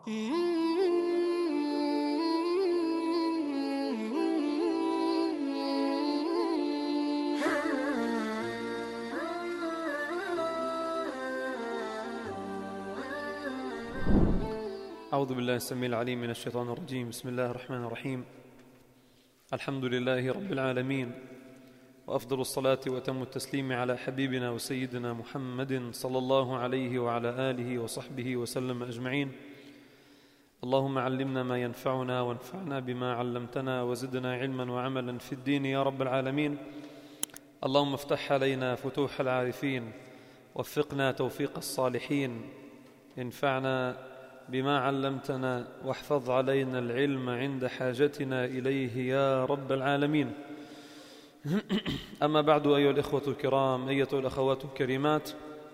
أعوذ بالله السميع العليم من الشيطان الرجيم. بسم الله الرحمن الرحيم. الحمد لله رب العالمين، وأفضل الصلاة وأتم التسليم على حبيبنا وسيدنا محمد صلى الله عليه وعلى آله وصحبه وسلم أجمعين. اللهم علمنا ما ينفعنا وانفعنا بما علمتنا وزدنا علما وعملا في الدين يا رب العالمين. اللهم افتح علينا فتوح العارفين، وفقنا توفيق الصالحين، انفعنا بما علمتنا، واحفظ علينا العلم عند حاجتنا إليه يا رب العالمين. أما بعد، أيها الإخوة الكرام، أيتها الأخوات الكريمات،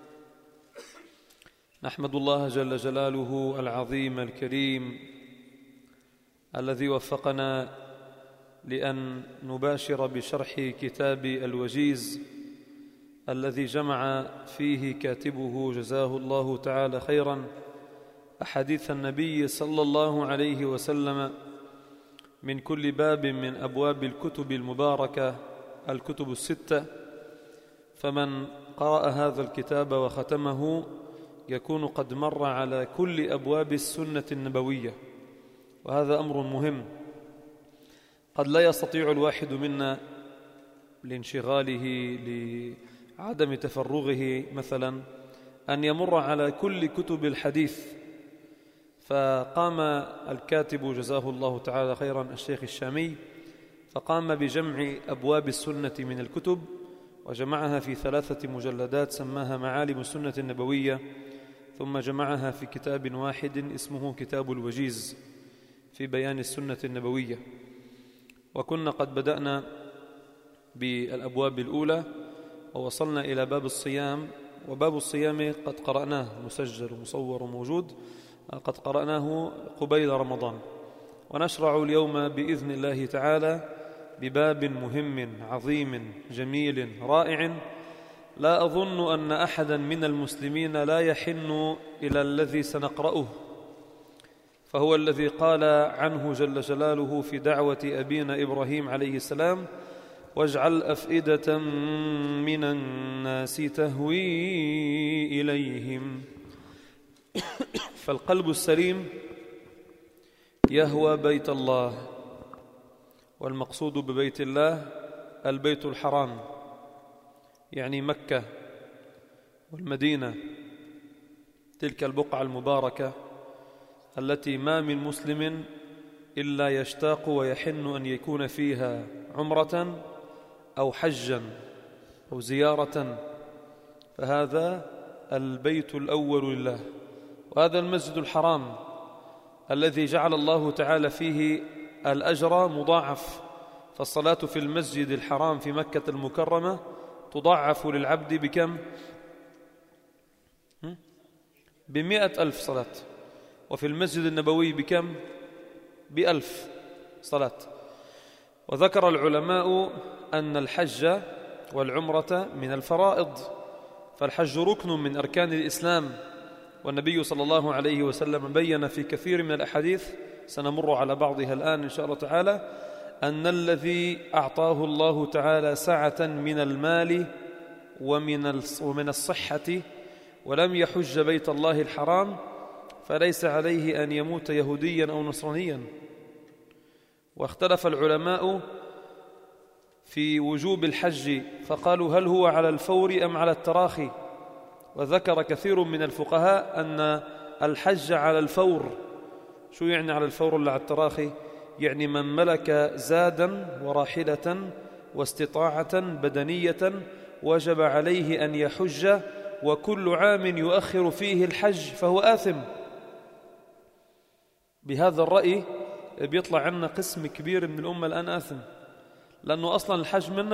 نحمد الله جل جلاله العظيم الكريم الذي وفقنا لأن نباشر بشرح كتاب الوجيز الذي جمع فيه كاتبه جزاه الله تعالى خيرا أحاديث النبي صلى الله عليه وسلم من كل باب من أبواب الكتب المباركة، الكتب الستة. فمن قرأ هذا الكتاب وختمه يكون قد مر على كل أبواب السنة النبوية، وهذا أمر مهم. قد لا يستطيع الواحد منا لانشغاله، لعدم تفرغه مثلا، أن يمر على كل كتب الحديث، فقام الكاتب جزاه الله تعالى خيرا الشيخ الشامي فقام بجمع أبواب السنة من الكتب، وجمعها في 3 مجلدات سماها معالم السنة النبوية، ثم جمعها في كتاب واحد اسمه كتاب الوجيز في بيان السنة النبوية. وكنا قد بدأنا بالأبواب الأولى ووصلنا إلى باب الصيام، وباب الصيام قد قرأناه مسجل ومصور وموجود، قد قرأناه قبيل رمضان. ونشرع اليوم بإذن الله تعالى بباب مهم عظيم جميل رائع، لا أظن أن أحدا من المسلمين لا يحن إلى الذي سنقرأه، فهو الذي قال عنه جل جلاله في دعوة أبينا إبراهيم عليه السلام: واجعل أفئدة من الناس تهوي إليهم. فالقلب السليم يهوى بيت الله، والمقصود ببيت الله البيت الحرام، يعني مكة والمدينة، تلك البقعة المباركة التي ما من مسلم إلا يشتاق ويحن أن يكون فيها عمرة أو حجا أو زيارة، فهذا البيت الأول لله. وهذا المسجد الحرام الذي جعل الله تعالى فيه الأجر مضاعف، فالصلاة في المسجد الحرام في مكة المكرمة تضاعف للعبد بكم؟ 100,000 صلاة. وفي المسجد النبوي بكم؟ 1000 صلاة. وذكر العلماء أن الحج والعمرة من الفرائض، فالحج ركن من أركان الإسلام، والنبي صلى الله عليه وسلم بين في كثير من الأحاديث، سنمر على بعضها الآن إن شاء الله تعالى، أن الذي أعطاه الله تعالى سعة من المال ومن الصحة ولم يحج بيت الله الحرام فليس عليه أن يموت يهوديا أو نصرانيا. واختلف العلماء في وجوب الحج، فقالوا هل هو على الفور أم على التراخي؟ وذكر كثير من الفقهاء أن الحج على الفور. شو يعني على الفور ولا على التراخي؟ يعني من ملك زادا وراحلة واستطاعة بدنية وجب عليه أن يحج، وكل عام يؤخر فيه الحج فهو آثم. بهذا الرأي بيطلع عنا قسم كبير من الأمة الآن آثم، لأنه أصلا الحج منا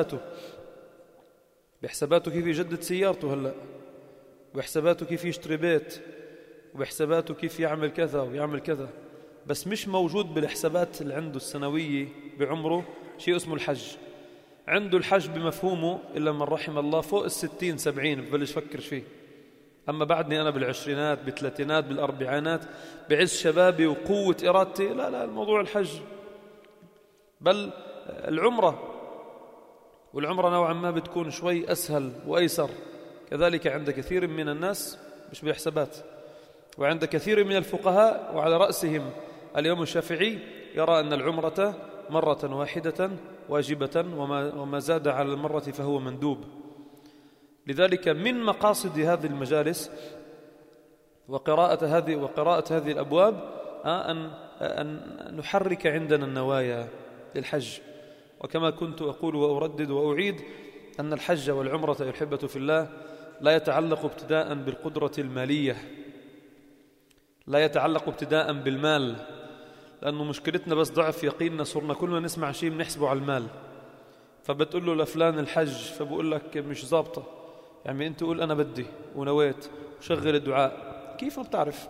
بحساباته كيف يجدد سيارته هلأ، وبحساباته كيف يشتري بيت، وبحساباته كيف يعمل كذا ويعمل كذا، بس مش موجود بالحسابات اللي عنده السنوية بعمره شيء اسمه الحج. عنده الحج بمفهومه إلا من رحم الله، فوق 60-70 ببلش فكر فيه، أما بعدني أنا بالعشرينات بالثلاثينات بالأربعينات بعز شبابي وقوة إرادتي، لا الموضوع الحج بل العمرة، والعمرة نوعا ما بتكون شوي أسهل وأيسر كذلك عند كثير من الناس مش بحسابات، وعند كثير من الفقهاء وعلى رأسهم الإمام الشافعي يرى أن العمرة مرة واحدة واجبة، وما زاد على المرة فهو مندوب. لذلك من مقاصد هذه المجالس وقراءة هذه الأبواب أن نحرك عندنا النوايا للحج. وكما كنت أقول وأردد وأعيد أن الحج والعمرة أيها الأحبة في الله لا يتعلق ابتداء بالقدرة المالية، لا يتعلق ابتداء بالمال، لأنه مشكلتنا بس ضعف يقيننا، صرنا كل ما نسمع شيء بنحسبه على المال. فبتقول له لفلان الحج فبقول لك مش ضابطة، يعني أنت قول أنا بدي ونويت وشغل الدعاء، كيف ما بتعرف.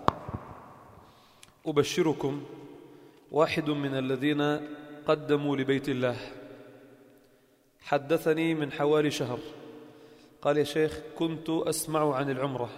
أبشركم واحد من الذين قدموا لبيت الله حدثني من حوالي شهر، قال: يا شيخ كنت أسمع عن العمرة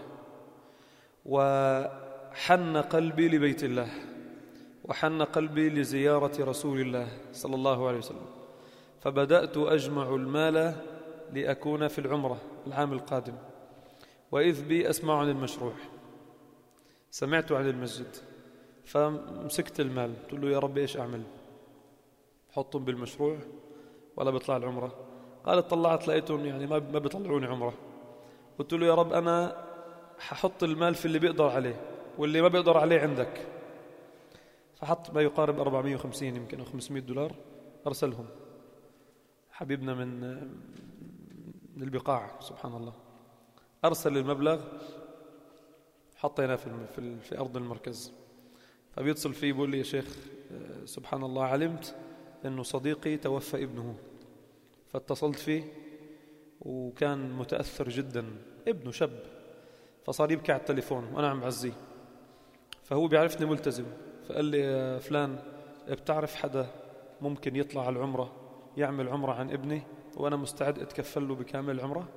وحن قلبي لبيت الله وحن قلبي لزيارة رسول الله صلى الله عليه وسلم، فبدأت أجمع المال لأكون في العمرة العام القادم، وإذ بي أسمع عن المشروع، سمعت عن المسجد فمسكت المال، قلت له: يا رب إيش أعمل؟ حطهم بالمشروع ولا بيطلع العمرة؟ قال: طلعت لقيتهم يعني ما بيطلعوني عمرة. قلت له: يا رب أنا ححط المال في اللي بيقدر عليه، واللي ما بيقدر عليه عندك. فحط ما يقارب 450 يمكن أو $500 أرسلهم، حبيبنا من البقاع سبحان الله، أرسل المبلغ، حطيناه في أرض المركز. فبيتصل فيه بيقول لي: يا شيخ سبحان الله علمت أنه صديقي توفى ابنه، فاتصلت فيه وكان متأثر جدا، ابنه شاب، فصار يبكي على التليفون وأنا عم بعزيه، فهو بيعرفني ملتزم، فقال لي: يا فلان بتعرف حدا ممكن يطلع على العمرة يعمل عمرة عن ابني وأنا مستعد أتكفل له بكامل العمرة؟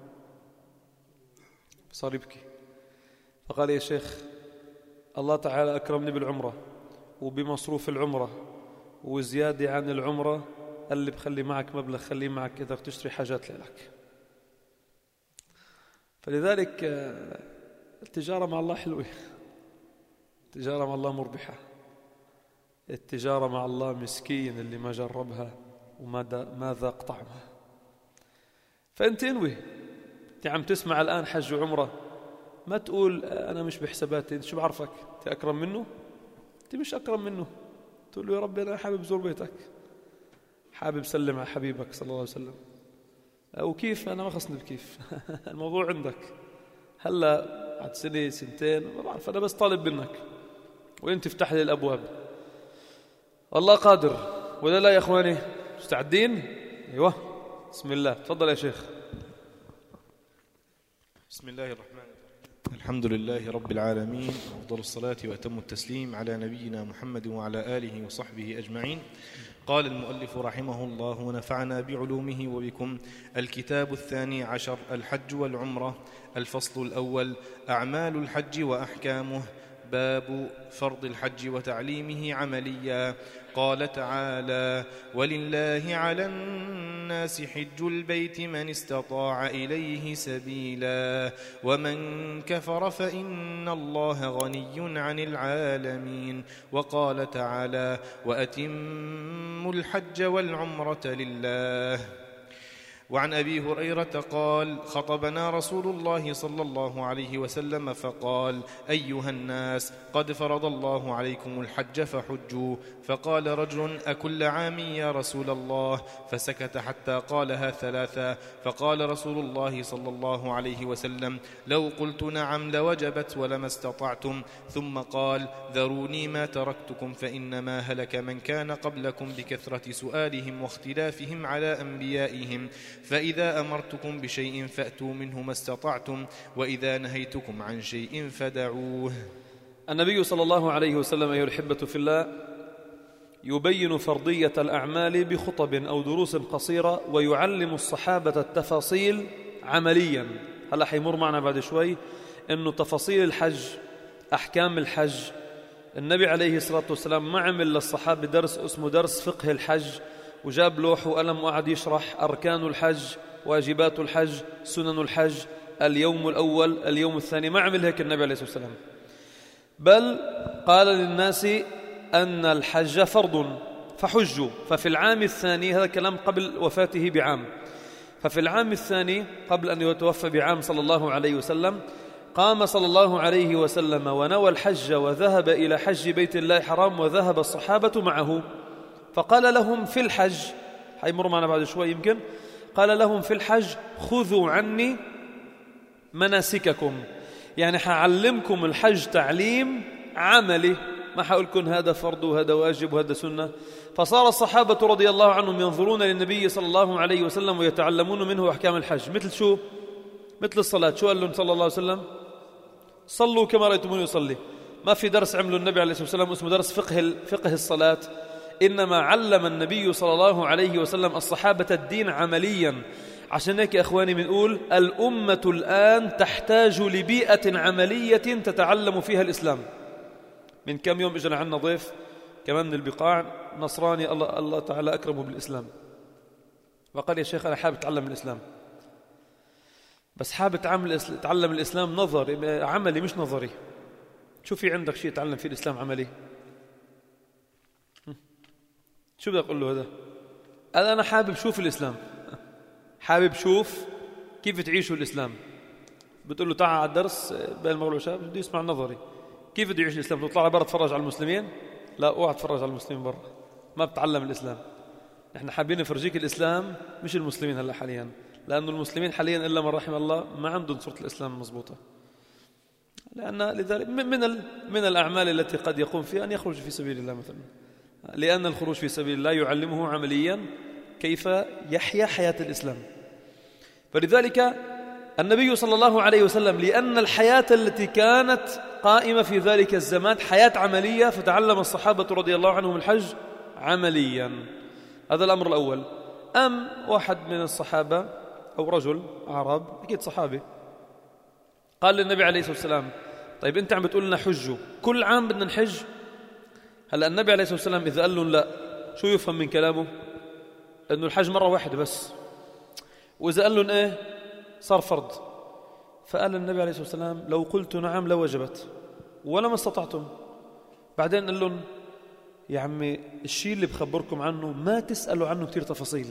فصار يبكي، فقال: يا شيخ الله تعالى أكرمني بالعمرة وبمصروف العمرة وزيادة عن العمرة، اللي بخلي معك مبلغ خليه معك إذا تشتري حاجات لك. فلذلك التجارة مع الله حلوة، التجارة مع الله مربحة، التجارة مع الله مسكين اللي ما جربها وما ذاق طعمها. فأنت انوي، أنت عم تسمع الآن حج وعمرة، ما تقول أنا مش بحساباتي، أنت شو بعرفك؟ أنت أكرم منه؟ أنت مش أكرم منه. تقول له: يا رب أنا حابب زور بيتك، حابب سلم على حبيبك صلى الله عليه وسلم، أو كيف أنا ما خصني بكيف الموضوع عندك، هلا بعد سنة سنتين ما بعرف، أنا بس طالب منك وأنت تفتح لي الأبواب. الله قادر ولا لا يا إخواني؟ مستعدين؟ أيوة، بسم الله، تفضل يا شيخ. بسم الله الرحمن الرحيم. الحمد لله رب العالمين، أفضل الصلاة وأتم التسليم على نبينا محمد وعلى آله وصحبه أجمعين. قال المؤلف رحمه الله ونفعنا بعلومه وبكم. الكتاب 12 الحج والعمرة. الفصل الأول أعمال الحج وأحكامه. باب فرض الحج وتعليمه عمليا. قال تعالى: ولله على الناس حج البيت من استطاع إليه سبيلا ومن كفر فإن الله غني عن العالمين. وقال تعالى: وأتموا الحج والعمرة لله. وعن أبي هريرة قال: خطبنا رسول الله صلى الله عليه وسلم فقال: أيها الناس، قد فرض الله عليكم الحج فحجوا. فقال رجل: أكل عام يا رسول الله؟ فسكت حتى قالها 3. فقال رسول الله صلى الله عليه وسلم: لو قلت نعم لوجبت ولما استطعتم. ثم قال: ذروني ما تركتكم، فإنما هلك من كان قبلكم بكثرة سؤالهم واختلافهم على أنبيائهم. فإذا أمرتكم بشيء فأتوا منه ما استطعتم، وإذا نهيتكم عن شيء فدعوه. النبي صلى الله عليه وسلم أيها الأحبة في الله يبين فرضية الأعمال بخطب أو دروس قصيرة، ويعلم الصحابة التفاصيل عمليا. هلا حيمر معنا بعد شوي أنه تفاصيل الحج، أحكام الحج، النبي عليه الصلاة والسلام ما عمل للصحابة درس اسمه درس فقه الحج وجاب لوح وقلم وقعد يشرح أركان الحج، واجبات الحج، سنن الحج، اليوم الأول، اليوم الثاني. ما عمل هيك النبي عليه الصلاة والسلام، بل قال للناس أن الحج فرض فحجوا. ففي العام الثاني، هذا كلام قبل وفاته بعام، ففي العام الثاني قبل أن يتوفى بعام صلى الله عليه وسلم، قام صلى الله عليه وسلم ونوى الحج وذهب إلى حج بيت الله الحرام، وذهب الصحابة معه، فقال لهم في الحج، حيمر معنا بعد شوي يمكن، قال لهم في الحج خذوا عني مناسككم، يعني حعلمكم الحج تعليم عملي، ما حقولكم هذا فرض وهذا واجب وهذا سنة. فصار الصحابة رضي الله عنهم ينظرون للنبي صلى الله عليه وسلم ويتعلمون منه أحكام الحج. مثل شو؟ مثل الصلاة. شو قال لهم صلى الله عليه وسلم؟ صلوا كما رأيتموني يصلي. ما في درس عمله النبي عليه الصلاة والسلام اسمه درس فقه الصلاة، إنما علم النبي صلى الله عليه وسلم الصحابة الدين عمليا. عشان هيك يا أخواني بنقول الأمة الآن تحتاج لبيئة عملية تتعلم فيها الإسلام. من كم يوم إجنا عنا ضيف كمان من البقاع نصراني، الله تعالى أكرمه بالإسلام، وقال يا شيخ أنا حابب أتعلم الإسلام، بس حابب أتعلم الإسلام نظري عملي مش نظري. شو في عندك شيء تعلم فيه الإسلام عملي؟ شو بدي أقول له هذا؟ قال أنا حابب شوف الإسلام، حابب شوف كيف تعيشوا الإسلام. بتقول له تعال على الدرس بين المغرب والعشاء، بده يسمع نظري. كيف بده يعيش الإسلام؟ تطلع برا تفرج على المسلمين؟ لا، اوعى تفرج على المسلمين برا، ما بتعلم الإسلام. نحن حابين نفرجيك الإسلام مش المسلمين هلا حاليا، لأن المسلمين حاليا إلا من رحم الله ما عندهم صورة الإسلام مضبوطة. لذلك من الأعمال التي قد يقوم فيها أن يخرج في سبيل الله مثلا، لأن الخروج في سبيل الله يعلمه عمليا كيف يحيا حياة الإسلام. فلذلك النبي صلى الله عليه وسلم لأن الحياة التي كانت قائمة في ذلك الزمان حياة عملية، فتعلم الصحابة رضي الله عنهم الحج عمليا. هذا الأمر الأول. واحد من الصحابة أو رجل أعراب، أكيد صحابي، قال للنبي عليه الصلاة والسلام طيب أنت عم بتقول لنا حجوا كل عام بدنا نحج؟ هلأ النبي عليه الصلاة والسلام إذا قال لهم لا، شو يفهم من كلامه؟ أنه الحج مرة واحدة بس، وإذا قال لهم إيه صار فرض. فقال النبي عليه الصلاة والسلام لو قلت نعم لوجبت ولا ما استطعتم. بعدين قال لهم يا عمي الشيء اللي بخبركم عنه ما تسألوا عنه كتير تفاصيل.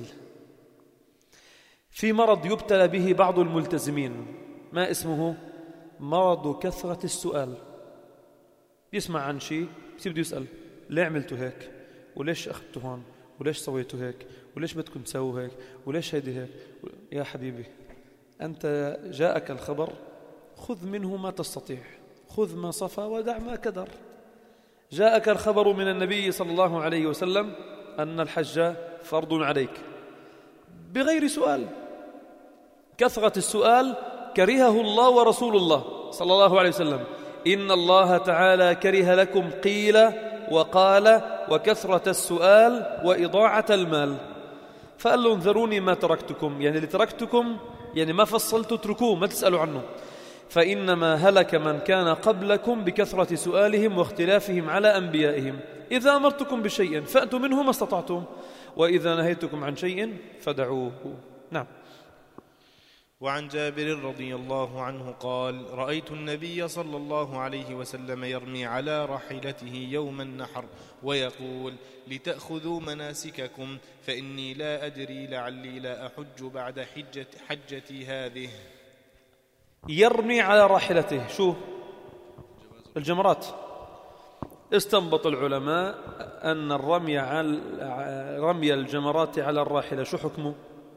في مرض يبتلى به بعض الملتزمين، ما اسمه؟ مرض كثرة السؤال. يسمع عن شيء بده يسأل ليه عملتوا هيك، وليش أخذتوا هون، وليش سويتوا هيك، وليش بدكم تسووا هيك، وليش هيدي هيك. يا حبيبي أنت جاءك الخبر، خذ منه ما تستطيع، خذ ما صفى ودع ما كدر. جاءك الخبر من النبي صلى الله عليه وسلم أن الحج فرض عليك بغير سؤال. كثرة السؤال كرهه الله ورسول الله صلى الله عليه وسلم. إن الله تعالى كره لكم قيل وقال وكثرة السؤال وإضاعة المال. فقال له انذروني ما تركتكم، يعني اللي تركتكم يعني ما فصلتوا اتركوه، ما تسألوا عنه. فإنما هلك من كان قبلكم بكثرة سؤالهم واختلافهم على أنبيائهم. إذا أمرتكم بشيء فأتوا منه ما استطعتم، وإذا نهيتكم عن شيء فدعوه. نعم. وعن جابر رضي الله عنه قال رأيت النبي صلى الله عليه وسلم يرمي على راحلته يوم النحر ويقول لتأخذوا مناسككم فإني لا أدري لعلي لا أحج بعد حجتي هذه. يرمي على راحلته شو؟ الجمرات. استنبط العلماء أن رمي الجمرات على الراحلة شو حكمه؟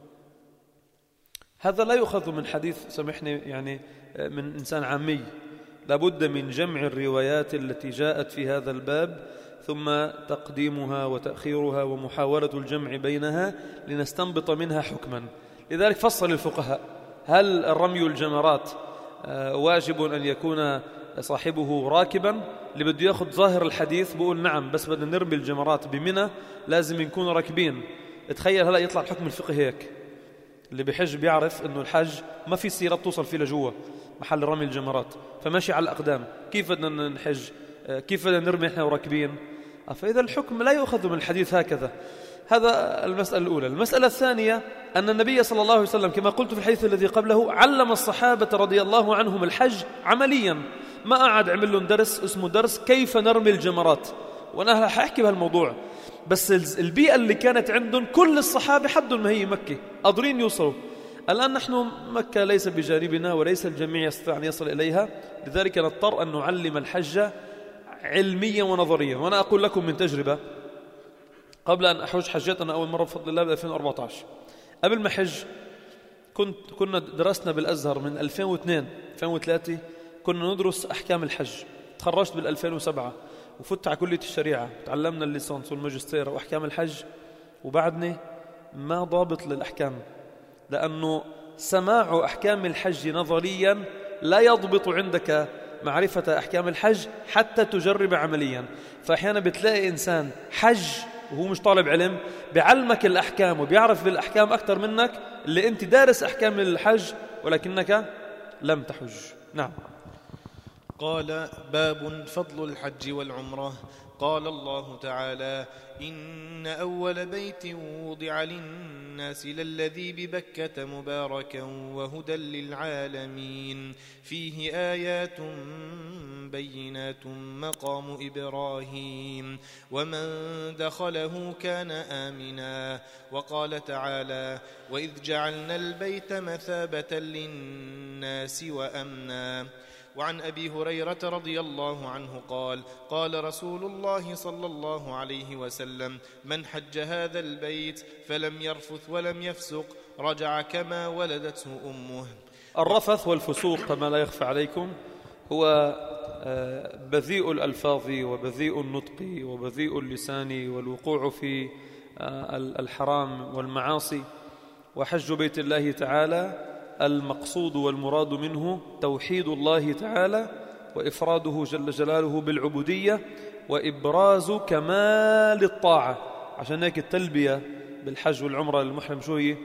هذا لا يؤخذ من حديث، سامحني يعني من إنسان عامي، لابد من جمع الروايات التي جاءت في هذا الباب ثم تقديمها وتأخيرها ومحاولة الجمع بينها لنستنبط منها حكما. لذلك فصل الفقهاء هل الرمي الجمرات واجب أن يكون صاحبه راكبا؟ اللي بده يأخذ ظاهر الحديث بقول نعم، بس بدنا نرمي الجمرات بمنى لازم نكون راكبين. تخيل هلأ يطلع الحكم الفقهي هيك، اللي بحج بيعرف أنه الحج ما في سيارات توصل فيه لجوا، محل رمي الجمرات، فماشي على الأقدام، كيف بدنا نحج؟ كيف بدنا نرمي إحنا وراكبين؟ فإذا الحكم لا يؤخذ من الحديث هكذا. هذا المسألة الأولى. المسألة الثانية أن النبي صلى الله عليه وسلم كما قلت في الحديث الذي قبله علم الصحابة رضي الله عنهم الحج عمليا، ما قعد عمل لهم درس اسمه درس كيف نرمي الجمرات، وأنا حأحكي بهالموضوع. بس البيئة اللي كانت عندهم كل الصحابة حدهم ما هي مكة قادرين يوصلوا. الآن نحن مكة ليس بجانبنا وليس الجميع يستطيع أن يصل إليها، لذلك نضطر أن نعلم الحج علميا ونظريا. وأنا أقول لكم من تجربة، قبل أن أحج حجيت أنا أول مرة بفضل الله ب 2014. قبل ما حج كنا درسنا بالأزهر من 2002 2003 كنا ندرس أحكام الحج. تخرجت بال 2007 وفت على كلية الشريعة، تعلمنا الليسانس والماجستير وأحكام الحج، وبعدني ما ضابط للأحكام، لأنه سماع أحكام الحج نظريا لا يضبط عندك معرفة أحكام الحج حتى تجرب عمليا. فأحيانا بتلاقي إنسان حج وهو مش طالب علم بيعلمك الأحكام وبيعرف بالأحكام أكثر منك اللي أنت دارس أحكام الحج ولكنك لم تحج. نعم. قال: باب فضل الحج والعمرة. قال الله تعالى: إن أول بيت وضع للناس للذي ببكة مباركا وهدى للعالمين فيه آيات بينات مقام إبراهيم ومن دخله كان آمنا. وقال تعالى: وإذ جعلنا البيت مثابة للناس وأمنا. وعن أبي هريرة رضي الله عنه قال: قال رسول الله صلى الله عليه وسلم: من حج هذا البيت فلم يرفث ولم يفسق رجع كما ولدته أمه. الرفث والفسوق كما لا يخفى عليكم هو بذيء الألفاظ وبذيء النطق وبذيء اللسان والوقوع في الحرام والمعاصي. وحج بيت الله تعالى المقصود والمراد منه توحيد الله تعالى وإفراده جل جلاله بالعبودية وإبراز كمال الطاعة. عشان هيك التلبية بالحج والعمرة للمحرم شو هي؟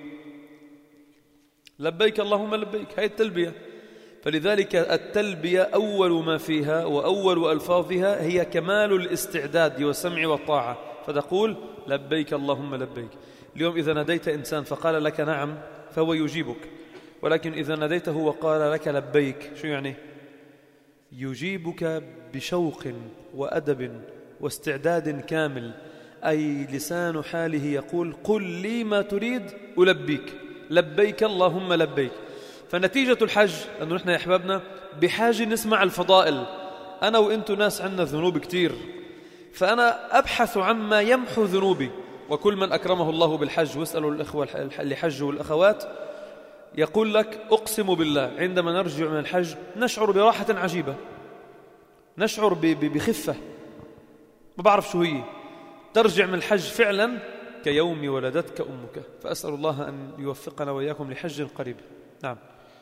لبيك اللهم لبيك، هاي التلبية. فلذلك التلبية أول ما فيها وأول ألفاظها هي كمال الاستعداد والسمع والطاعة، فتقول لبيك اللهم لبيك. اليوم إذا ناديت إنسان فقال لك نعم فهو يجيبك، ولكن إذا ناديته وقال لك لبيك شو يعني؟ يجيبك بشوق وأدب واستعداد كامل، أي لسان حاله يقول قل لي ما تريد ألبيك، لبيك اللهم لبيك. فنتيجة الحج أنه نحن يا أحبابنا بحاجة نسمع الفضائل. أنا وإنتو ناس عندنا ذنوب كتير، فأنا أبحث عما يمحو ذنوبي. وكل من أكرمه الله بالحج، واسألوا الإخوة اللي حجوا والأخوات، يقول لك أقسم بالله عندما نرجع من الحج نشعر براحة عجيبة، نشعر بخفة ما بعرف شو هي. ترجع من الحج فعلا كيوم ولدتك أمك. فأسأل الله أن يوفقنا وإياكم لحج قريب. نعم.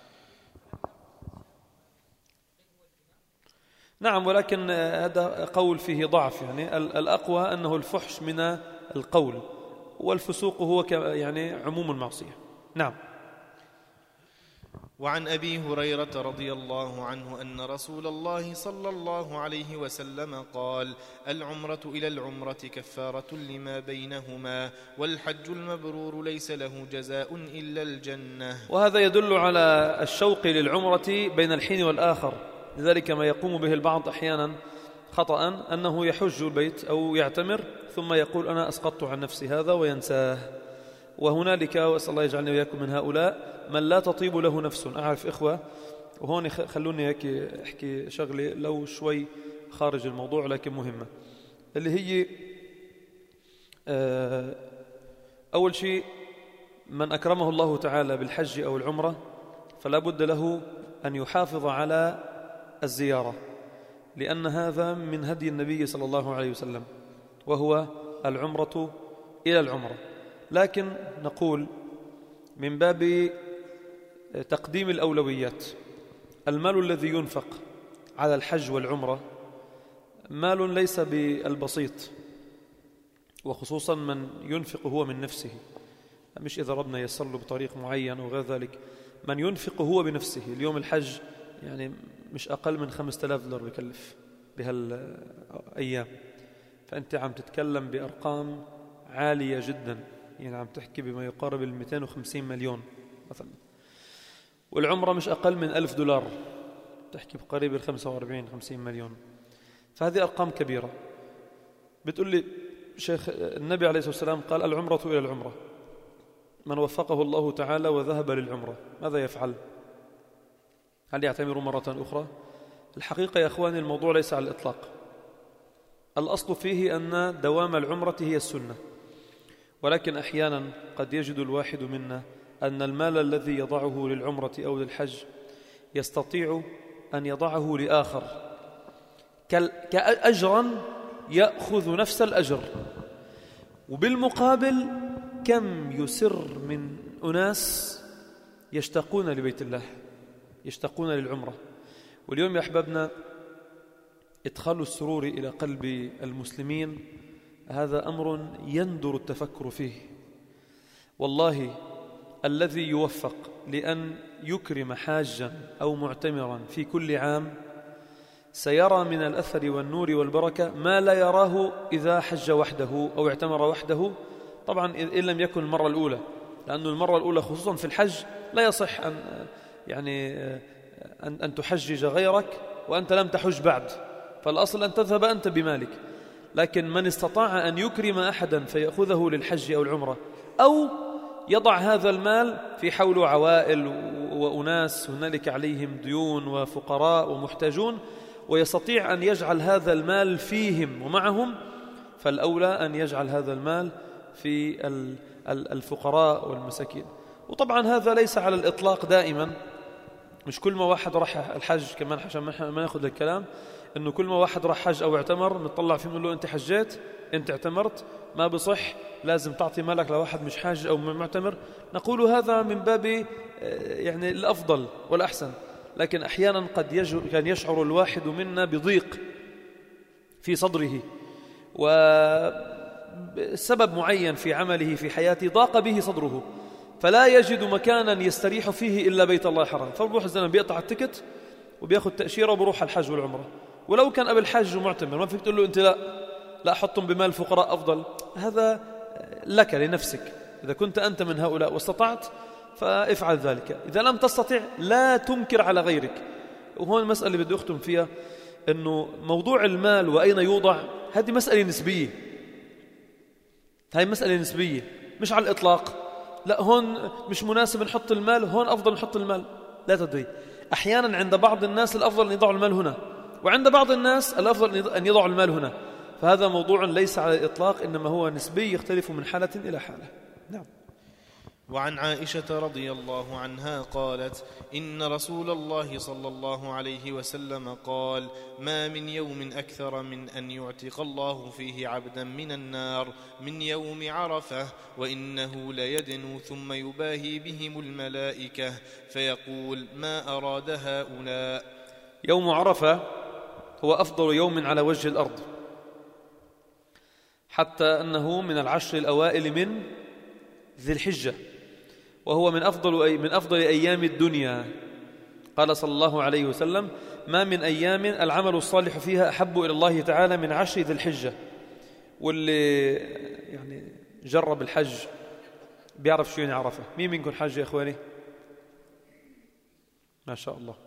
نعم، ولكن هذا قول فيه ضعف، يعني الأقوى أنه الفحش من القول، والفسوق هو يعني عموم المعصية. نعم. وعن أبي هريرة رضي الله عنه أن رسول الله صلى الله عليه وسلم قال: العمرة إلى العمرة كفارة لما بينهما، والحج المبرور ليس له جزاء إلا الجنة. وهذا يدل على الشوق للعمرة بين الحين والآخر. لذلك ما يقوم به البعض أحيانا خطأ أنه يحج البيت أو يعتمر ثم يقول أنا أسقطت عن نفسي هذا وينساه. وهنالك، وأسأل الله يجعلني وإياكم من هؤلاء، من لا تطيب له نفس. أعرف إخوة، وهون خلوني هيك أحكي شغلة لو شوي خارج الموضوع لكن مهمة، اللي هي أول شيء من أكرمه الله تعالى بالحج أو العمرة فلا بد له أن يحافظ على الزيارة، لأن هذا من هدي النبي صلى الله عليه وسلم، وهو العمرة إلى العمرة. لكن نقول من باب تقديم الأولويات، المال الذي ينفق على الحج والعمرة مال ليس بالبسيط، وخصوصا من ينفق هو من نفسه، مش إذا ربنا يسر له بطريق معين وغير ذلك، من ينفق هو بنفسه. اليوم الحج يعني مش أقل من $5000 بكلف بهالأيام. فأنت عم تتكلم بأرقام عالية جدا، يعني عم تحكي بما يقارب 250 مليون مثلا. والعمرة مش أقل من $1000، تحكي بقريب 45-50 مليون. فهذه أرقام كبيرة. بتقول لي شيخ، النبي عليه الصلاة والسلام قال العمرة إلى العمرة، من وفقه الله تعالى وذهب للعمرة ماذا يفعل؟ هل يعتمر مرة أخرى؟ الحقيقة يا أخواني الموضوع ليس على الإطلاق. الأصل فيه أن دوام العمرة هي السنة، ولكن أحيانا قد يجد الواحد منا أن المال الذي يضعه للعمرة أو للحج يستطيع أن يضعه لآخر كأجرا يأخذ نفس الأجر، وبالمقابل كم يسر من أناس يشتاقون لبيت الله، يشتاقون للعمرة. واليوم يا أحبابنا إدخال السرور إلى قلب المسلمين هذا أمر يندر التفكر فيه. والله الذي يوفق لأن يكرم حاجا أو معتمرا في كل عام سيرى من الأثر والنور والبركة ما لا يراه إذا حج وحده أو اعتمر وحده. طبعا إن لم يكن المرة الأولى، لأن المرة الأولى خصوصا في الحج لا يصح أن تحجج غيرك وأنت لم تحج بعد، فالأصل أن تذهب أنت بمالك. لكن من استطاع أن يكرم أحدا فيأخذه للحج أو العمرة، أو يضع هذا المال في حول عوائل وأناس هنالك عليهم ديون وفقراء ومحتاجون، ويستطيع أن يجعل هذا المال فيهم ومعهم، فالأولى أن يجعل هذا المال في الفقراء والمساكين. وطبعا هذا ليس على الإطلاق دائما، مش كل ما واحد راح الحج كمان عشان ما ناخذ الكلام إنه كل ما واحد راح حج أو اعتمر نطلع فيه نقول له أنت حجيت أنت اعتمرت، ما بصح، لازم تعطي مالك لواحد مش حاج أو معتمر. نقول هذا من باب يعني الأفضل والأحسن، لكن أحيانا كان يشعر الواحد منا بضيق في صدره وسبب معين في عمله في حياته ضاق به صدره، فلا يجد مكانا يستريح فيه إلا بيت الله الحرام، فبروح الزلمة بيقطع التكت وبياخذ تأشيرة وبروح الحج والعمرة. ولو كان قبل حج ومعتمر ما فيك تقول له أنت لا أحطهم بمال الفقراء أفضل، هذا لك لنفسك. إذا كنت أنت من هؤلاء واستطعت فافعل ذلك، إذا لم تستطع لا تنكر على غيرك. وهون المسألة اللي بدي أختم فيها أنه موضوع المال وأين يوضع هذه مسألة نسبية، هاي مسألة نسبية مش على الإطلاق. لا هون مش مناسب نحط المال، هون أفضل نحط المال، لا تدري. أحيانا عند بعض الناس الأفضل أن يضعوا المال هنا، وعند بعض الناس الأفضل أن يضعوا المال هنا. فهذا موضوع ليس على الإطلاق، إنما هو نسبي يختلف من حالة إلى حالة. نعم. وعن عائشة رضي الله عنها قالت: إن رسول الله صلى الله عليه وسلم قال: ما من يوم أكثر من أن يعتق الله فيه عبدا من النار من يوم عرفة، وإنه ليدنو ثم يباهي بهم الملائكة فيقول: ما أراد هؤلاء. يوم عرفة هو أفضل يوم على وجه الأرض، حتى أنه من العشر الأوائل من ذي الحجة، وهو من أفضل أيام الدنيا. قال صلى الله عليه وسلم: ما من أيام العمل الصالح فيها أحب إلى الله تعالى من عشر ذي الحجة. واللي يعني جرب الحج بيعرف شو يعني عرفة. مين منكم حج يا إخواني؟ ما شاء الله،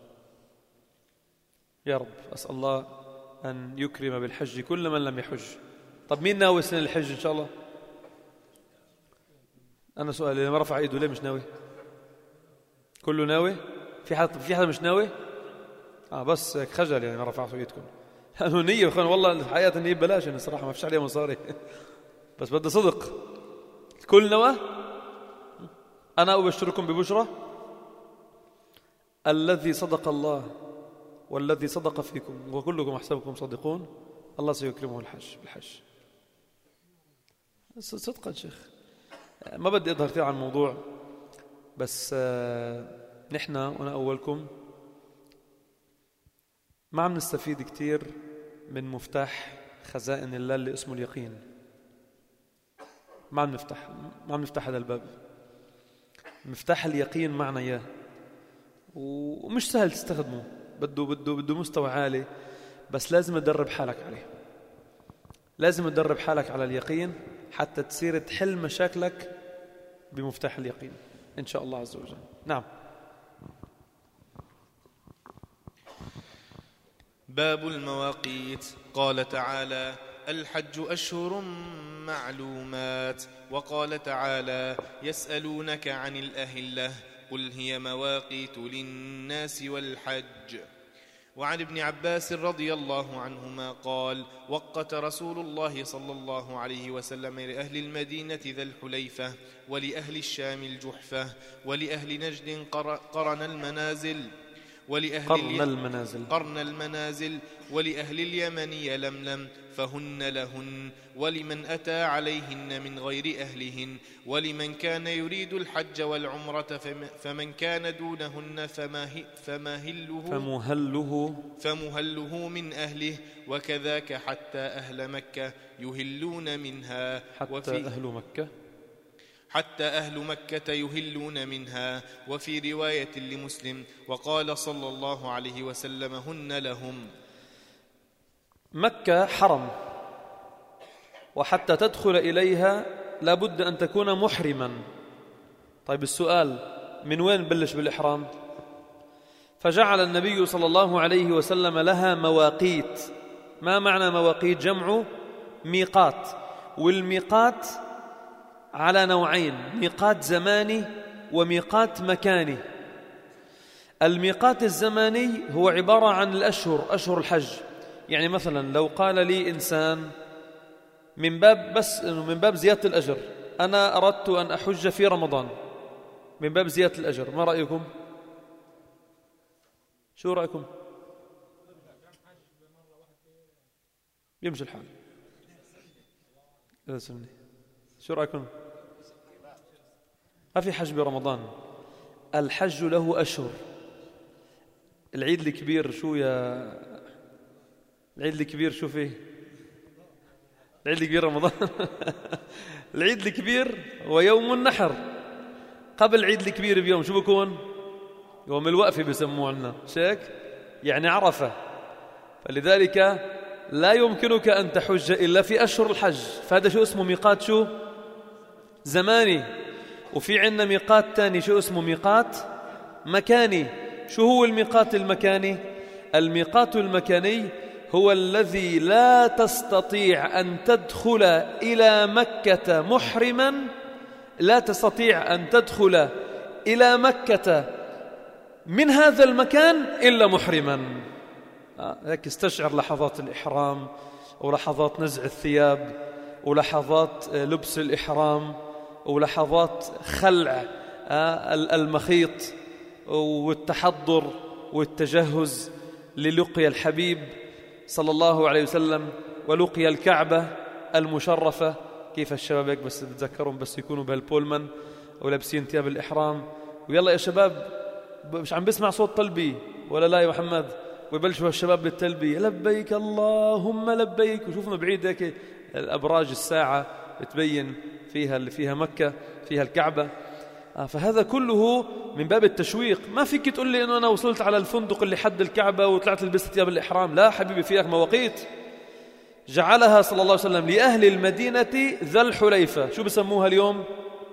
يا رب أسأل الله أن يكرم بالحج كل من لم يحج. طب مين ناوي سنة الحج إن شاء الله؟ أنا سؤال، اللي ما رفع إيده ليه مش ناوي؟ كله ناوي؟ في حدا مش ناوي؟ بس خجل يعني ما رفعتوا إيدكم. لأنه نية يا والله الحقيقة النية ببلاش، أنا صراحة ما فيش عليها مصاري بس بدي صدق. الكل نوى. أنا أبشركم ببشرة: الذي صدق الله والذي صدق فيكم وكلكم أحسبكم صادقون، الله سيكرمه بالحج. صدقا شيخ، ما بدي أظهر كثير عن الموضوع، بس نحن وأنا أولكم ما عم نستفيد كثير من مفتاح خزائن الله اللي اسمه اليقين. ما عم نفتح هذا الباب. مفتاح اليقين معنا إياه، ومش سهل تستخدمه. بده مستوى عالي، بس لازم تدرب حالك عليه، لازم تدرب حالك على اليقين حتى تصير تحل مشاكلك بمفتاح اليقين إن شاء الله عز وجل. نعم. باب المواقيت. قال تعالى: الحج أشهر معلومات. وقال تعالى: يسألونك عن الأهلة قل هي مواقيت للناس والحج. وعن ابن عباس رضي الله عنهما قال: وقت رسول الله صلى الله عليه وسلم لأهل المدينة ذا الحليفة، ولأهل الشام الجحفة، ولأهل نجد قرن المنازل، ولأهل اليمن يلملم، فهن لهن، ولمن أتى عليهن من غير أهلهن، ولمن كان يريد الحج والعمرة، فمن كان دونهن فمهله من أهله، وكذاك حتى أهل مكة يهلون منها، حتى أهل مكة يهلون منها. وفي رواية لمسلم: وقال صلى الله عليه وسلم: هن لهم. مكة حرم، وحتى تدخل إليها لابد أن تكون محرما. طيب السؤال: من وين بلش بالإحرام؟ فجعل النبي صلى الله عليه وسلم لها مواقيت. ما معنى مواقيت؟ جمع ميقات، والميقات على نوعين: ميقات زماني وميقات مكاني. الميقات الزماني هو عبارة عن الأشهر، أشهر الحج. يعني مثلا لو قال لي إنسان من باب زيادة الأجر: أنا أردت أن أحج في رمضان، من باب زيادة الأجر، ما رأيكم؟ شو رأيكم؟ يمشي الحال. شو رأيكم؟ ما في حج برمضان. الحج له أشهر. العيد الكبير شو العيد الكبير شو فيه؟ العيد الكبير رمضان. العيد الكبير هو يوم النحر. قبل العيد الكبير بيوم شو بكون؟ يوم الوقفة بيسموه لنا، شيك يعني عرفة. فلذلك لا يمكنك أن تحج إلا في أشهر الحج. فهذا شو اسمه؟ ميقات شو؟ زماني. وفي عندنا ميقات تاني شو اسمه؟ ميقات مكاني. شو هو الميقات المكاني؟ الميقات المكاني هو الذي لا تستطيع أن تدخل إلى مكة محرما، لا تستطيع أن تدخل إلى مكة من هذا المكان إلا محرما. هيك استشعر لحظات الإحرام، ولحظات نزع الثياب، ولحظات لبس الإحرام، ولحظات خلع المخيط، والتحضر والتجهز للقيا الحبيب صلى الله عليه وسلم، ولقيا الكعبة المشرفة. كيف الشباب هيك بس بتذكرهم بس يكونوا بهالبولمان ولابسين ثياب الإحرام، ويلا يا شباب مش عم بسمع صوت طلبي ولا لا يا محمد، ويبلشوا الشباب بالتلبية: لبيك اللهم لبيك. وشوفنا بعيد هيك الأبراج الساعة تبين فيها اللي فيها مكة، فيها الكعبة. فهذا كله من باب التشويق. ما فيك تقول لي إنه أنا وصلت على الفندق اللي حد الكعبة وطلعت لبست ثياب الإحرام. لا حبيبي، فيك مواقيت جعلها صلى الله عليه وسلم لأهل المدينة ذا الحليفة. شو بسموها اليوم؟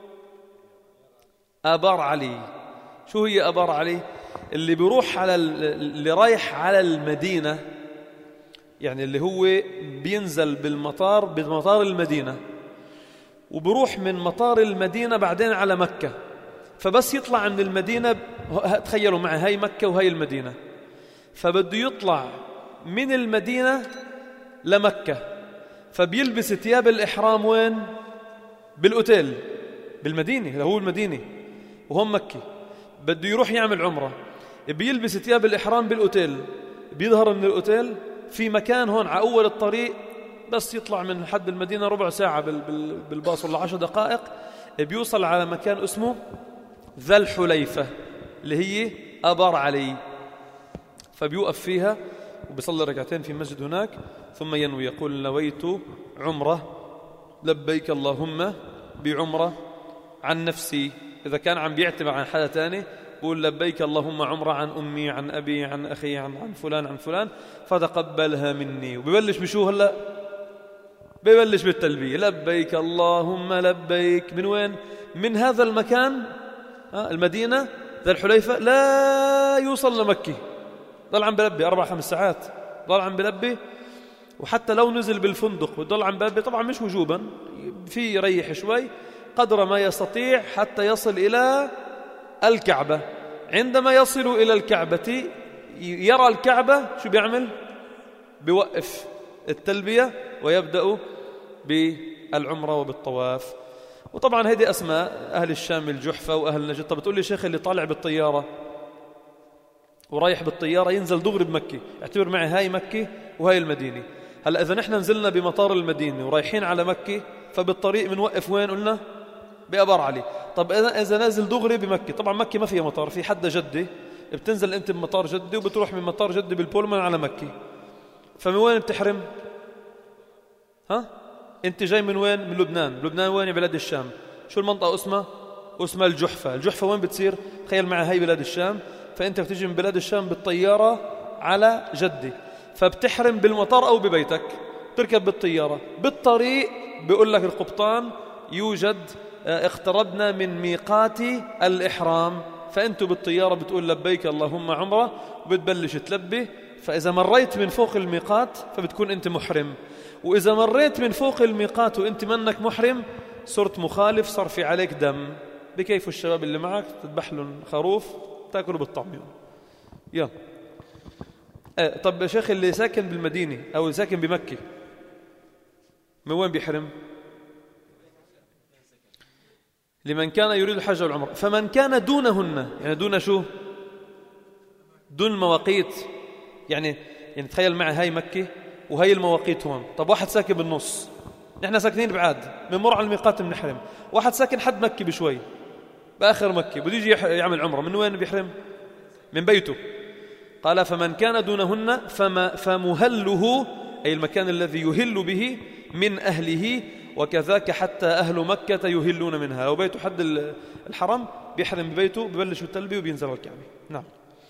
آبار علي. شو هي آبار علي؟ اللي بيروح اللي رايح على المدينة، يعني اللي هو بينزل بمطار المدينة، وبروح من مطار المدينة بعدين على مكة. فبس يطلع من المدينة، تخيلوا معي هاي مكة وهاي المدينة، فبده يطلع من المدينة لمكة، فبيلبس ثياب الإحرام وين؟ بالأوتيل بالمدينة، اللي هو المدينة وهم مكة. بده يروح يعمل عمرة، بيلبس ثياب الإحرام بالأوتيل، بيظهر من الأوتيل في مكان هون على أول الطريق، بس يطلع من حد المدينة ربع ساعة بالباص ولا 10 دقائق، بيوصل على مكان اسمه ذا الحليفة اللي هي آبار علي. فبيوقف فيها وبيصلي ركعتين في مسجد هناك، ثم ينوي يقول: نويت عمرة، لبيك اللهم بعمرة عن نفسي. إذا كان عم بيعتمر عن حدا تاني بقول لبيك اللهم عمرة عن أمي عن أبي عن أخي عن فلان عن فلان فتقبلها مني. وبيبلش بشو هلأ؟ بيبلش بالتلبية لبيك اللهم لبيك. من وين؟ من هذا المكان المدينة ذا الحليفة لا يوصل لمكة، ضل عم بلبي 4-5 ساعات، ضل عم بلبي. وحتى لو نزل بالفندق وضل عم بلبي طبعا مش وجوبا، في يريح شوي قدر ما يستطيع حتى يصل إلى الكعبة. عندما يصل إلى الكعبة يرى الكعبة، شو بيعمل؟ بيوقف التلبية ويبدأ بالعمرة وبالطواف. وطبعا هذه أسماء أهل الشام الجحفة وأهل نجد. طب بتقول لي شيخ اللي طالع بالطيارة ورايح بالطيارة ينزل دغري بمكة، اعتبر معي هاي مكة وهاي المدينة. هلأ إذا نحن نزلنا بمطار المدينة ورايحين على مكة فبالطريق بنوقف وين؟ قلنا بأبار علي. طب إذا نازل دغري بمكة، طبعا مكة ما فيها مطار، في حد جدة، بتنزل أنت بمطار جدة وبتروح من مطار جدة بالبولمان على مكة. فمن وين بتحرم؟ أنت جاي من وين؟ من لبنان. لبنان وين؟ بلاد الشام. شو المنطقة اسمها الجحفة. الجحفة وين بتصير؟ تخيل معي هاي بلاد الشام، فأنت بتجي من بلاد الشام بالطيارة على جدة، فبتحرم بالمطار أو ببيتك، تركب بالطيارة. بالطريق بيقول لك القبطان يوجد اقتربنا من ميقات الإحرام، فأنتوا بالطيارة بتقول لبيك اللهم عمرة وبتبلش تلبي. فإذا مريت من فوق الميقات فبتكون أنت محرم، وإذا مريت من فوق الميقات وأنت منك محرم صرت مخالف، صار في عليك دم. بكيف الشباب اللي معك تذبح لهم خروف تأكله بالطعم يلا. طب يا شيخ اللي ساكن بالمدينة أو ساكن بمكة من وين بيحرم؟ لمن كان يريد الحج والعمرة. فمن كان دونهن، يعني دون شو؟ دون المواقيت. يعني تخيل معي هاي مكة وهي المواقيت هون. طب واحد ساكن بالنص، نحن ساكنين بعاد بنمر على الميقات بنحرم. واحد ساكن حد مكة بشوي بآخر مكة بده يجي يعمل عمرة، من وين بيحرم؟ من بيته. قال فمن كان دونهن فمهله، أي المكان الذي يهل به، من أهله، وكذاك حتى أهل مكة يهلون منها. لو بيته حد الحرم بيحرم ببيته، ببلش التلبية وبينزل الكعبة. نعم.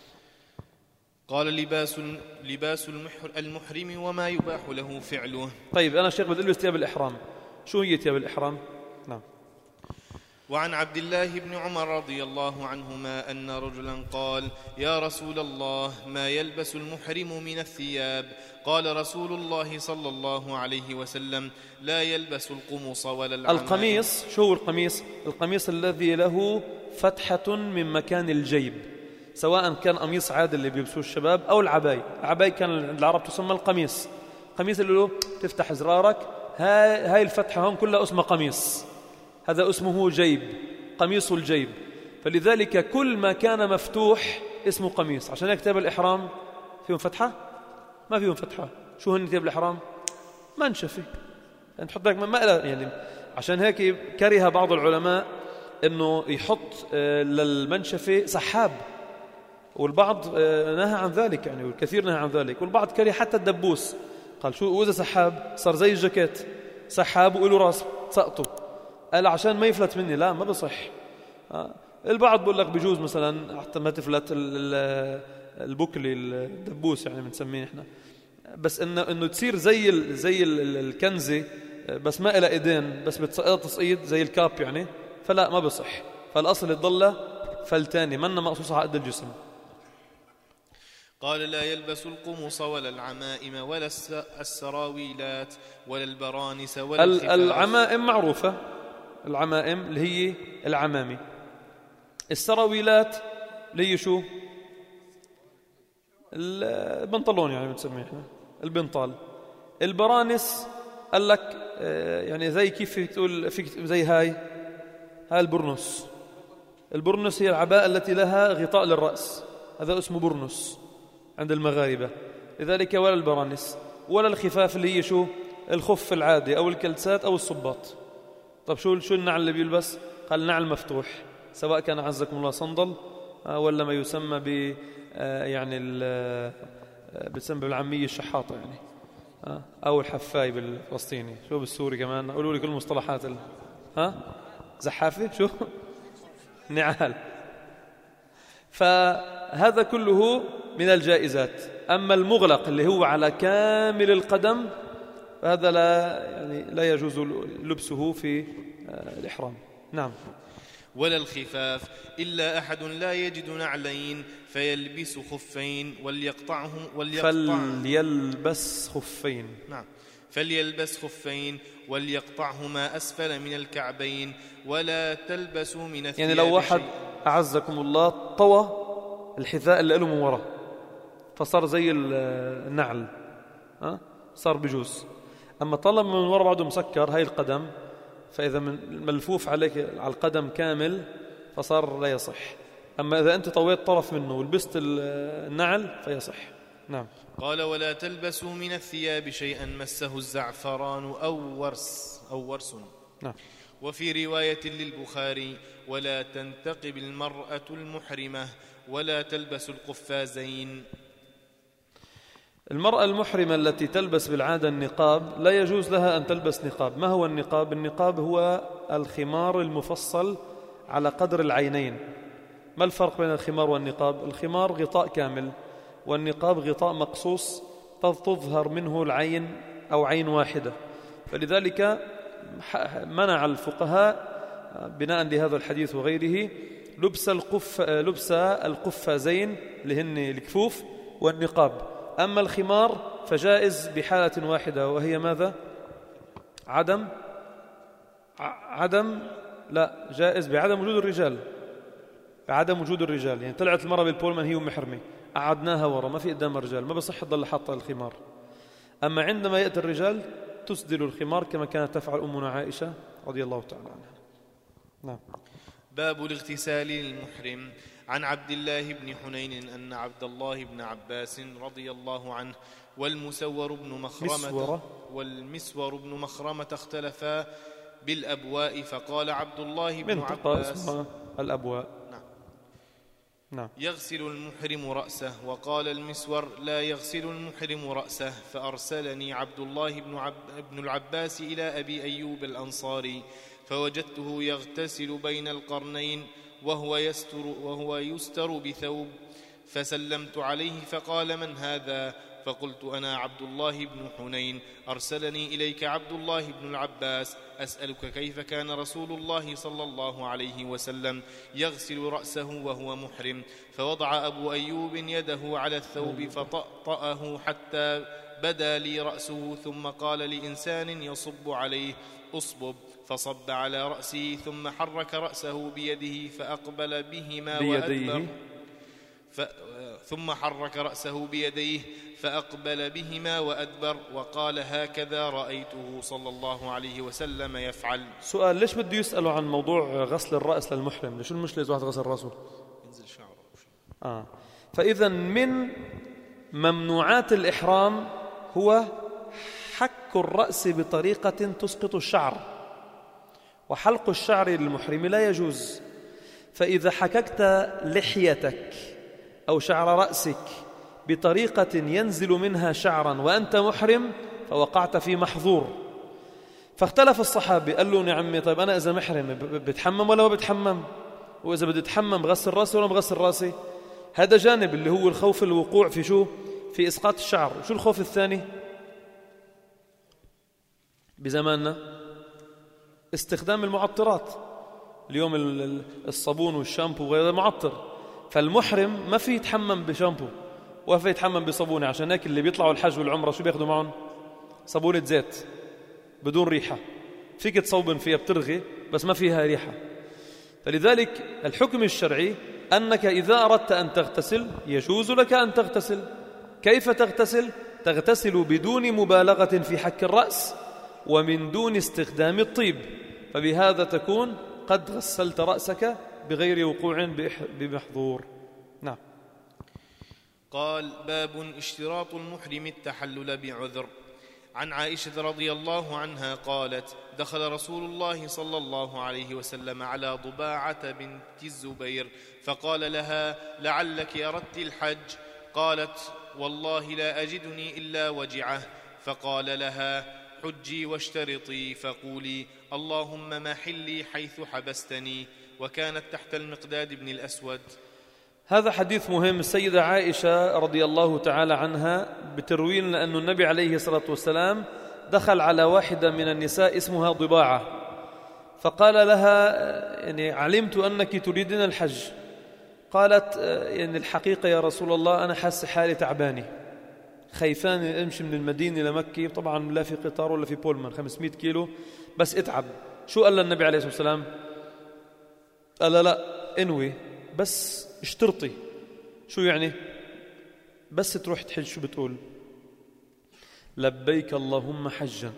قال لباس المحرم وما يباح له فعله. طيب أنا شيخ بدي ألبس ثياب الإحرام، شو هي ثياب الإحرام؟ نعم. وعن عبد الله بن عمر رضي الله عنهما أن رجلا قال يا رسول الله ما يلبس المحرم من الثياب؟ قال رسول الله صلى الله عليه وسلم لا يلبس القمص ولا العمائم. القميص، شو هو القميص؟ القميص الذي له فتحة من مكان الجيب، سواء كان قميص عادي اللي بيلبسوه الشباب أو العباية. العباية كان العرب تسمى القميص. القميص اللي له تفتح زرارك، هاي الفتحة هون كلها اسمها قميص، هذا اسمه جيب، قميص الجيب. فلذلك كل ما كان مفتوح اسمه قميص. عشان هيك ثياب الإحرام فيهم فتحة؟ ما فيهم فتحة. شو هن ثياب الإحرام؟ منشفة، يعني تحط لك ما يعني. عشان هيك كره بعض العلماء إنه يحط للمنشفة سحاب، والبعض نهى عن ذلك، يعني والكثير نهى عن ذلك. والبعض كره حتى الدبوس، قال شو وإذا سحاب صار زي الجاكيت، سحاب وله راس سقطه، قال عشان ما يفلت مني. لا، ما بصح. البعض بقول لك بجوز مثلا حتى ما تفلت البكلي الدبوس، يعني بنسميه احنا، بس انه تصير زي الكنزه، بس ما إلى ايدين، بس بتسقط تصقيد زي الكاب يعني، فلا ما بصح. فالاصل الضله فلتاني منا مقصوصه على قد الجسم. قال لا يلبس القمص ولا العمائم ولا السراويلات ولا البرانس ولا الخفاف. العمائم معروفة، العمائم اللي هي العمامي. السراويلات اللي هي شو؟ البنطلون، يعني بنسميه احنا البنطال. البرانس قال لك يعني زي كيف فيك تقول، فيك زي هاي البرنس. البرنس هي العباءة التي لها غطاء للرأس، هذا اسمه برنس عند المغاربة. لذلك ولا البرانس ولا الخفاف اللي هي شو؟ الخف العادي أو الكلسات أو الصباط. طب شو النعل اللي بيلبس؟ قال نعل مفتوح، سواء كان عزكم الله صندل ولا ما يسمى ب يعني بتسمى بالعامية الشحاطة، يعني أو الحفاي بالفلسطيني. شو بالسوري كمان؟ قولوا لي كل المصطلحات زحافة، شو؟ نعال. فهذا كله من الجائزات. أما المغلق اللي هو على كامل القدم فهذا لا يجوز لبسه في الإحرام. نعم. ولا الخفاف إلا أحد لا يجد نعلين فيلبس خفين فليلبس خفين. نعم. فليلبس خفين وليقطعهما أسفل من الكعبين ولا تلبسوا من الثياب. يعني لو واحد أعزكم الله طوى الحذاء اللي له من وراء فصار زي النعل صار بجوز. أما طلب من وراء بعده مسكر هاي القدم، فإذا ملفوف عليك على القدم كامل فصار لا يصح. أما إذا أنت طويت طرف منه ولبست النعل فيصح. نعم. قال ولا تلبسوا من الثياب شيئا مسه الزعفران أو ورس. نعم. وفي رواية للبخاري ولا تنتقب المرأة المحرمة ولا تلبس القفازين. المرأة المحرمة التي تلبس بالعادة النقاب لا يجوز لها أن تلبس نقاب. ما هو النقاب؟ النقاب هو الخمار المفصل على قدر العينين. ما الفرق بين الخمار والنقاب؟ الخمار غطاء كامل والنقاب غطاء مقصوص تظهر منه العين أو عين واحدة. فلذلك منع الفقهاء بناء لهذا الحديث وغيره لبس القفازين اللي هن الكفوف والنقاب. أما الخمار فجائز بحالة واحدة وهي ماذا؟ لا جائز بعدم وجود الرجال. يعني طلعت المرأة بالبولمان هي محرمة قعدناها ورا ما في قدام الرجال ما بصح تضل حاطة الخمار. أما عندما يأتي الرجال تسدل الخمار كما كانت تفعل أمنا عائشة رضي الله تعالى عنها. نعم. باب الاغتسال للمحرم. عن عبد الله بن حنين أن عبد الله بن عباس رضي الله عنه والمسور بن مخرمة اختلفا بالأبواء فقال عبد الله بن عباس الأبواء. نعم. يغسل المحرم رأسه وقال المسور لا يغسل المحرم رأسه فأرسلني عبد الله بن العباس إلى أبي أيوب الأنصاري فوجدته يغتسل بين القرنين وهو يستر بثوب فسلمت عليه فقال من هذا؟ فقلت أنا عبد الله بن حنين أرسلني إليك عبد الله بن العباس أسألك كيف كان رسول الله صلى الله عليه وسلم يغسل رأسه وهو محرم؟ فوضع أبو أيوب يده على الثوب فطأطأه حتى بدا لي رأسه ثم قال لإنسان يصب عليه أصبب فصب على رأسه ثم حرك رأسه بيده فأقبل بهما وأدبر ثم حرك رأسه بيديه فأقبل بهما وأدبر وقال هكذا رأيته صلى الله عليه وسلم يفعل. سؤال: ليش بده يسألوا عن موضوع غسل الرأس للمحرم؟ ليش المشكلة إذا واحد غسل رأسه؟ ينزل شعره. فإذا من ممنوعات الإحرام هو حك الرأس بطريقة تسقط الشعر، وحلق الشعر للمحرم لا يجوز. فإذا حككت لحيتك أو شعر رأسك بطريقة ينزل منها شعرا وأنت محرم فوقعت في محظور. فاختلف الصحابة، قال له: نعم، طيب أنا إذا محرم بتحمم ولا ما بتحمم؟ وإذا بدي أتحمم بغسل رأسي ولا بغسل رأسي؟ هذا جانب اللي هو الخوف الوقوع في شو؟ في إسقاط الشعر. وشو الخوف الثاني بزماننا؟ استخدام المعطرات. اليوم الصابون والشامبو وغيره معطر، فالمحرم ما في يتحمم بشامبو ولا في يتحمم بصابونة. عشان هيك اللي بيطلعوا الحج والعمرة شو بياخدوا معهم؟ صابونة زيت بدون ريحة، فيك تصوبن فيها بترغي بس ما فيها ريحة. فلذلك الحكم الشرعي أنك إذا أردت أن تغتسل يجوز لك أن تغتسل. كيف تغتسل؟ تغتسل بدون مبالغة في حك الرأس ومن دون استخدام الطيب، فبهذا تكون قد غسلت رأسك بغير وقوع بمحظور. نعم. قال: باب اشتراط المحرم التحلل بعذر. عن عائشة رضي الله عنها قالت: دخل رسول الله صلى الله عليه وسلم على ضباعة بنت الزبير فقال لها: لعلك أردت الحج؟ قالت: والله لا أجدني إلا وجعه. فقال لها: حجي واشترطي فقولي: اللهم ما حلي حيث حبستني. وكانت تحت المقداد بن الأسود. هذا حديث مهم. السيدة عائشة رضي الله تعالى عنها بتروي لنا أن النبي عليه الصلاة والسلام دخل على واحدة من النساء اسمها ضباعة، فقال لها يعني علمت أنك تريدين الحج. قالت يعني الحقيقة يا رسول الله أنا حاسة حالي تعباني، خايفان أمشي من المدينة لمكة، طبعا لا في قطار ولا في بولمان، 500 كيلو بس اتعب. شو قال النبي عليه الصلاة والسلام؟ قال لا انوي بس اشترطي. شو يعني؟ بس تروح تحج شو بتقول؟ لبيك اللهم حجا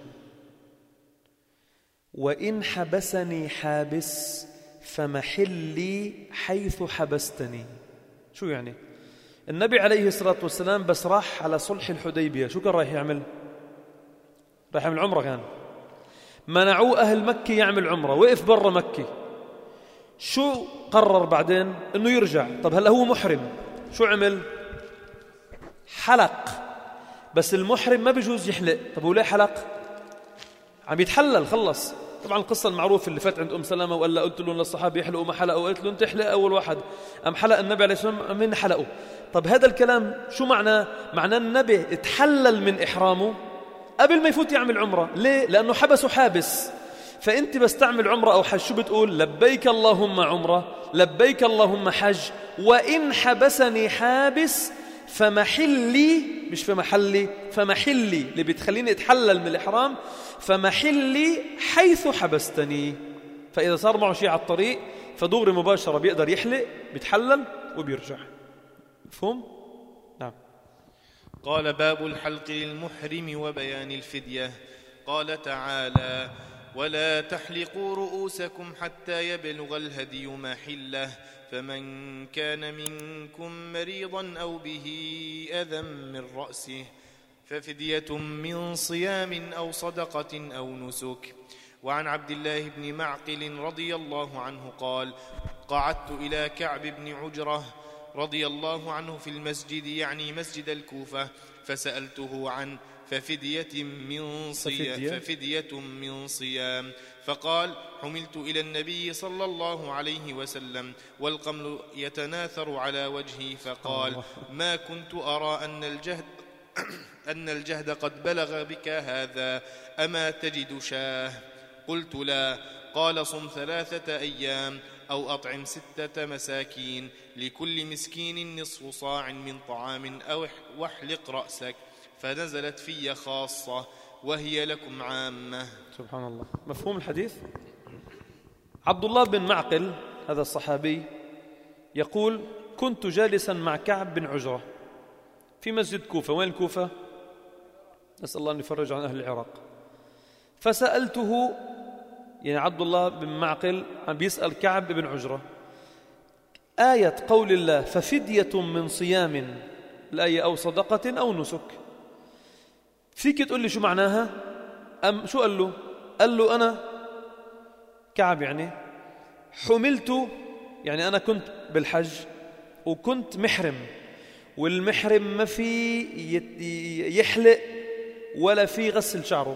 وإن حبسني حابس فمحلي حيث حبستني. شو يعني؟ النبي عليه الصلاة والسلام بس راح على صلح الحديبية شو كان رايح يعمل؟ رايح يعمل عمرة. كان منعوه أهل مكة يعمل عمرة، وقف برا مكة. شو قرر بعدين؟ انه يرجع. طب هلا هو محرم، شو عمل؟ حلق. بس المحرم ما بيجوز يحلق. طب هو ليه حلق؟ عم يتحلل خلص. طبعا القصة المعروفة اللي فات عند سلامة وقال له قلت لهم للصحابة يحلقوا ما حلقوا، قلت له انت احلق أول واحد. أم حلق النبي عليه الصلاة والسلام من حلقوا. طب هذا الكلام شو معناه؟ معناه النبي اتحلل من إحرامه قبل ما يفوت يعمل عمرة. ليه؟ لأنه حبسه حابس. فأنت بس تعمل عمرة أو حج شو بتقول؟ لبيك اللهم عمرة، لبيك اللهم حج، وإن حبسني حابس فمحلي، مش فمحلي، فمحلي اللي بتخليني اتحلل من الإحرام، فمحلي حيث حبستني. فإذا صار معه شيء على الطريق فدغري مباشرة بيقدر يحلق، بيتحلل وبيرجع. مفهوم؟ نعم. قال باب الحلق للمحرم وبيان الفدية. قال تعالى: ولا تحلقوا رؤوسكم حتى يبلغ الهدي محله، فمن كان منكم مريضا أو به أذى من رأسه ففدية من صيام أو صدقة أو نسك. وعن عبد الله بن معقل رضي الله عنه قال: قعدت إلى كعب بن عجرة رضي الله عنه في المسجد، يعني مسجد الكوفة، فسألته عن ففدية من صيام، فقال: حملت إلى النبي صلى الله عليه وسلم والقمل يتناثر على وجهي، فقال: ما كنت أرى أن الجهد قد بلغ بك هذا، أما تجد شاه؟ قلت: لا. قال: صم 3 أيام أو أطعم 6 مساكين، لكل مسكين نصف صاع من طعام، أو واحلق رأسك، فنزلت في خاصة وهي لكم عامة. سبحان الله. مفهوم الحديث؟ عبد الله بن معقل هذا الصحابي يقول: كنت جالسا مع كعب بن عجرة في مسجد كوفة. وين الكوفة؟ نسأل الله أن يفرج عن أهل العراق. فسألته، يعني عبد الله بن معقل عم بيسأل كعب بن عجرة آية قول الله ففدية من صيام، الآية أو صدقة أو نسك، فيك تقول لي شو معناها؟ أم شو قال له؟ قال له أنا كعب يعني حملت، يعني أنا كنت بالحج وكنت محرم، والمحرم ما في يحلق ولا في غسل شعره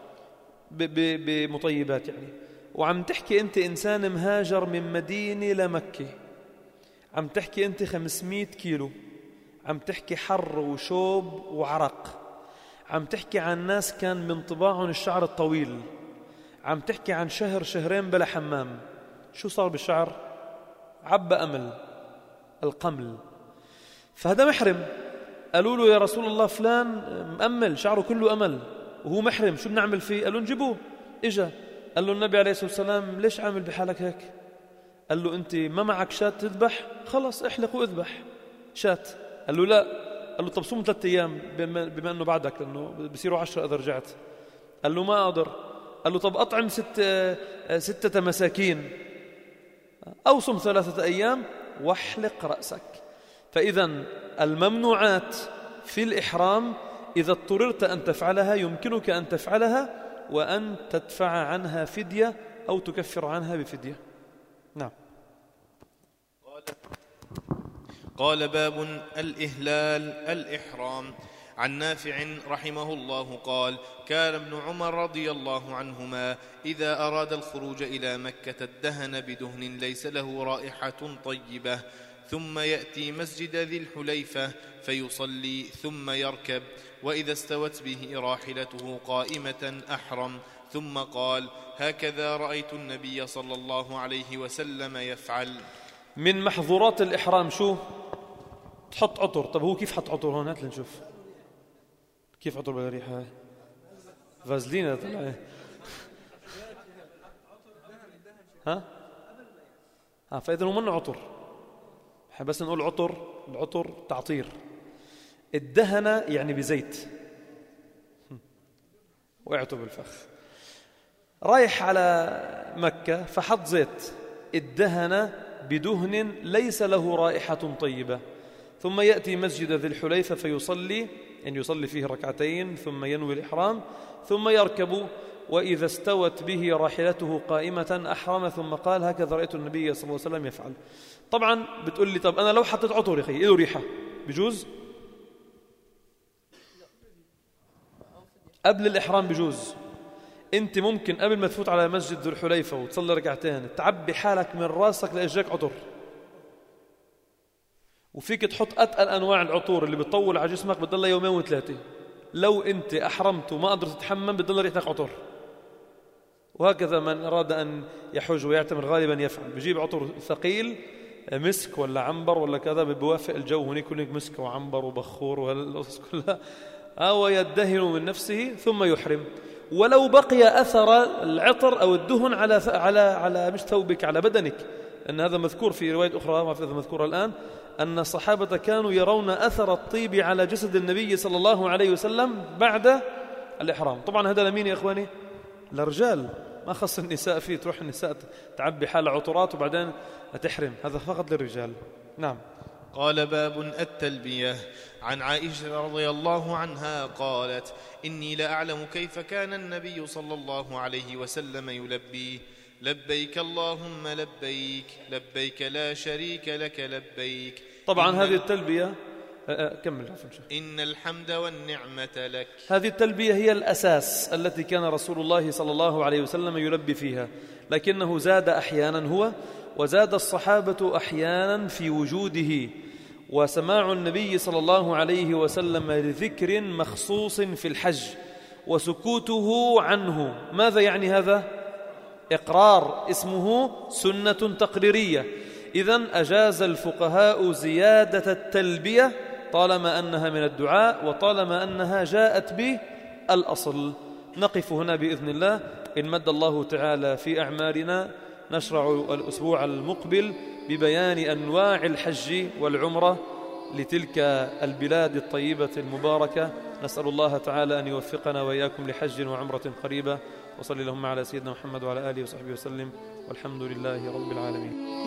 بمطيبات يعني. وعم تحكي أنت إنسان مهاجر من مدينة لمكة، عم تحكي أنت 500 كيلو، عم تحكي حر وشوب وعرق، عم تحكي عن ناس كان من طباعهم الشعر الطويل، عم تحكي عن شهر شهرين بلا حمام. شو صار بالشعر؟ عبى أمل، القمل. فهذا محرم. قالوا له: يا رسول الله فلان مأمل شعره كله أمل وهو محرم، شو بنعمل فيه؟ قالوا: نجيبوه. إجا قال له النبي عليه الصلاة والسلام: ليش عامل بحالك هيك؟ قال له: أنت ما معك شاة تذبح؟ خلص احلق واذبح شاة. قال له: لا. قال له: طب صوم 3 أيام بما أنه بعدك، لأنه بصيروا 10 إذا رجعت. قال له: ما أقدر. قال له: طب أطعم 6 مساكين أو صم 3 أيام واحلق رأسك. فإذا الممنوعات في الإحرام إذا اضطررت أن تفعلها يمكنك أن تفعلها وأن تدفع عنها فدية أو تكفر عنها بفدية. نعم. قال: باب الإهلال الإحرام. عن نافع رحمه الله قال: كان ابن عمر رضي الله عنهما إذا أراد الخروج إلى مكة ادهن بدهن ليس له رائحة طيبة، ثم يأتي مسجد ذي الحليفة فيصلي ثم يركب، وإذا استوت به راحلته قائمة أحرم، ثم قال: هكذا رأيت النبي صلى الله عليه وسلم يفعل. من محظورات الإحرام شو؟ تحط عطر. طب هو كيف حط عطر هون؟ هات لنشوف كيف عطر بلا ريحة. فازلين طلع. فإذا هو منه عطر، بس نقول عطر. العطر تعطير. الدهن يعني بزيت. وقعته بالفخ. رايح على مكة فحط زيت. الدهن بدهن ليس له رائحة طيبة. ثم يأتي مسجد ذي الحليفة فيصلي، يعني يصلي فيه ركعتين، ثم ينوي الإحرام، ثم يركب، وإذا استوت به راحلته قائمة أحرم، ثم قال: هكذا رأيت النبي صلى الله عليه وسلم يفعل. طبعا بتقول لي: طب أنا لو حطيت عطر يا أخي له ريحة بجوز؟ قبل الإحرام بجوز. أنت ممكن قبل ما تفوت على مسجد ذو الحليفة وتصلي ركعتين تعبي حالك من راسك لإجاك عطر، وفيك تحط أتقل أنواع العطور اللي بتطول على جسمك بتضل يومين وثلاثة. لو أنت أحرمت وما قدرت تتحمم بتضل ريحتك عطر. وهكذا من أراد أن يحج ويعتمر غالبا يفعل، بيجيب عطر ثقيل، مسك ولا عنبر ولا كذا، بيوافق الجو هناك كله مسك وعنبر وبخور وهالقصص كلها، أو يدهن من نفسه ثم يحرم. ولو بقي أثر العطر أو الدهن على مش ثوبك، على بدنك، أن هذا مذكور في رواية أخرى ما في مذكورة الآن، أن الصحابة كانوا يرون أثر الطيب على جسد النبي صلى الله عليه وسلم بعد الإحرام. طبعا هذا لمين يا إخواني؟ للرجال، ما خص النساء فيه. تروح النساء تعبي حال عطرات وبعدين تحرم، هذا فقط للرجال. نعم. قال: باب التلبية. عن عائشة رضي الله عنها قالت: إني لأعلم كيف كان النبي صلى الله عليه وسلم يلبي: لبيك اللهم لبيك، لبيك لا شريك لك لبيك. طبعا هذه التلبية كمل. إن الحمد والنعمة لك. هذه التلبية هي الأساس التي كان رسول الله صلى الله عليه وسلم يلبي فيها، لكنه زاد أحيانا هو، وزاد الصحابة أحيانا في وجوده. وسماع النبي صلى الله عليه وسلم لذكر مخصوص في الحج وسكوته عنه، ماذا يعني هذا؟ إقرار، اسمه سنة تقريرية. إذن أجاز الفقهاء زيادة التلبية طالما أنها من الدعاء وطالما أنها جاءت بالأصل. نقف هنا بإذن الله، إن مد الله تعالى في أعمارنا نشرع الأسبوع المقبل ببيان أنواع الحج والعمرة لتلك البلاد الطيبة المباركة. نسأل الله تعالى أن يوفقنا وإياكم لحج وعمرة قريبة. وصلي اللهم على سيدنا محمد وعلى آله وصحبه وسلم، والحمد لله رب العالمين.